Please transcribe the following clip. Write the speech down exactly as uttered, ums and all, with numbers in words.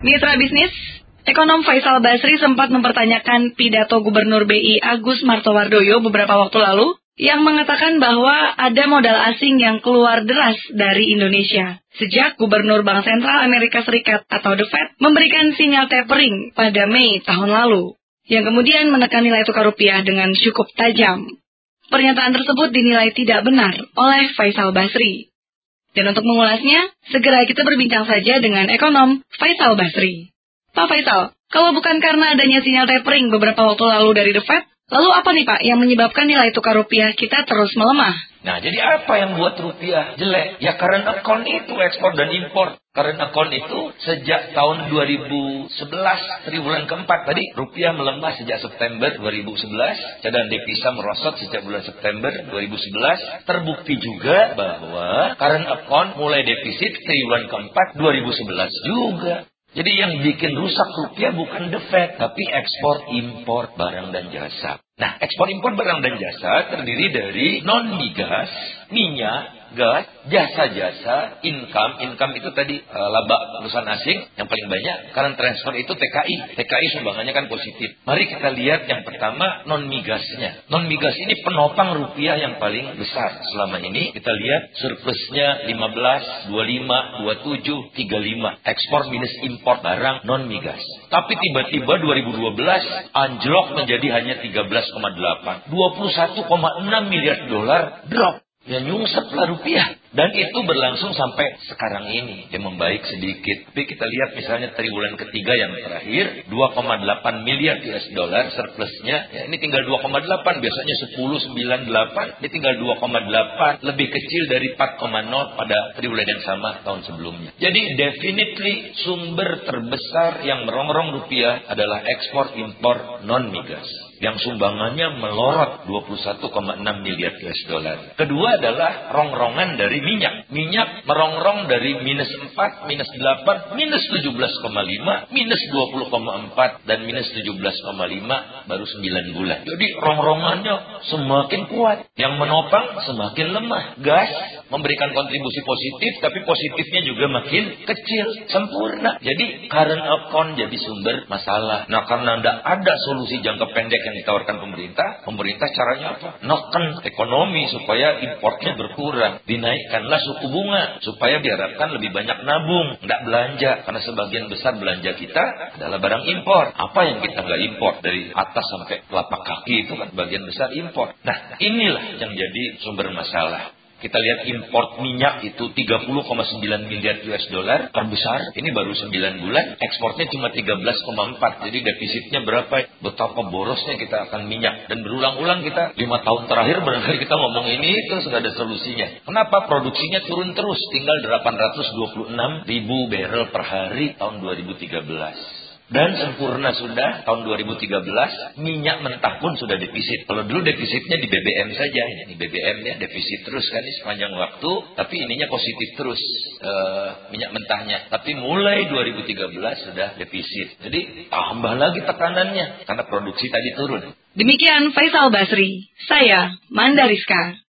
Mitra bisnis, ekonom Faisal Basri sempat mempertanyakan pidato Gubernur B I Agus Martowardoyo beberapa waktu lalu yang mengatakan bahwa ada modal asing yang keluar deras dari Indonesia sejak Gubernur Bank Sentral Amerika Serikat atau The Fed memberikan sinyal tapering pada Mei tahun lalu, yang kemudian menekan nilai tukar rupiah dengan cukup tajam. Pernyataan tersebut dinilai tidak benar oleh Faisal Basri. Dan untuk mengulasnya, segera kita berbincang saja dengan ekonom Faisal Basri. Pak Faisal, kalau bukan karena adanya sinyal tapering beberapa waktu lalu dari The Fed, lalu apa nih Pak yang menyebabkan nilai tukar rupiah kita terus melemah? Nah, jadi apa yang buat rupiah jelek? Ya current account itu, ekspor dan impor. Current account itu sejak tahun dua ribu sebelas, triwulan keempat. Tadi rupiah melemah sejak September dua ribu sebelas. Cadangan devisa merosot sejak bulan September dua ribu sebelas. Terbukti juga bahwa current account mulai defisit triwulan keempat dua ribu sebelas juga. Jadi yang bikin rusak rupiah bukan The Fed, tapi ekspor impor barang dan jasa. Nah, ekspor impor barang dan jasa terdiri dari non-migas, minyak, gas, jasa-jasa, income. Income itu tadi e, laba perusahaan asing yang paling banyak. Current transfer itu T K I. T K I sumbangannya kan positif. Mari kita lihat yang pertama non-migasnya. Non-migas ini penopang rupiah yang paling besar selama ini. Kita lihat surplusnya lima belas, dua puluh lima, dua puluh tujuh, tiga puluh lima. Ekspor minus impor barang non-migas. Tapi tiba-tiba dua ribu dua belas anjlok menjadi hanya tiga belas koma delapan. dua puluh satu koma enam miliar dolar drop. Ya nyungsep lah rupiah. Dan itu berlangsung sampai sekarang ini. Dia membaik sedikit. Tapi kita lihat misalnya triwulan ketiga yang terakhir. dua koma delapan miliar U S dollar surplusnya. Ya, ini tinggal dua koma delapan. Biasanya sepuluh, sembilan, delapan. Ini tinggal dua koma delapan. Lebih kecil dari empat koma nol pada triwulan yang sama tahun sebelumnya. Jadi definitely sumber terbesar yang merongrong rupiah adalah ekspor impor non-migas. Yang sumbangannya melorot dua puluh satu koma enam miliar U S dollar. Kedua adalah rongrongan dari minyak. Minyak merongrong dari minus empat, minus delapan, minus tujuh belas koma lima, minus dua puluh koma empat, dan minus tujuh belas koma lima baru sembilan bulan. Jadi rongrongannya semakin kuat. Yang menopang semakin lemah. Gas memberikan kontribusi positif, tapi positifnya juga makin kecil. Sempurna. Jadi current account jadi sumber masalah. Nah, karena tidak ada solusi jangka pendek yang ditawarkan pemerintah, pemerintah caranya apa? Neken ekonomi supaya importnya berkurang. Dinaikkanlah suku bunga supaya diharapkan lebih banyak nabung, nggak belanja, karena sebagian besar belanja kita adalah barang impor. Apa yang kita nggak impor dari atas sampai telapak kaki itu kan bagian besar impor. Nah, inilah yang jadi sumber masalah. Kita lihat import minyak itu tiga puluh koma sembilan miliar U S dollar terbesar. Ini baru sembilan bulan. Ekspornya cuma tiga belas koma empat. Jadi defisitnya berapa? Betapa borosnya kita akan minyak. Dan berulang-ulang kita lima tahun terakhir barangkali kita ngomong ini terus nggak ada solusinya. Kenapa? Produksinya turun terus. Tinggal delapan ratus dua puluh enam ribu barrel per hari tahun dua ribu tiga belas. Dan sempurna sudah tahun dua ribu tiga belas minyak mentah pun sudah defisit. Kalau dulu defisitnya di B B M saja, ini B B M-nya defisit terus kan ini sepanjang waktu, tapi ininya positif terus e, minyak mentahnya. Tapi mulai dua ribu tiga belas sudah defisit. Jadi tambah lagi tekanannya karena produksi tadi turun. Demikian Faisal Basri, saya Mandariska.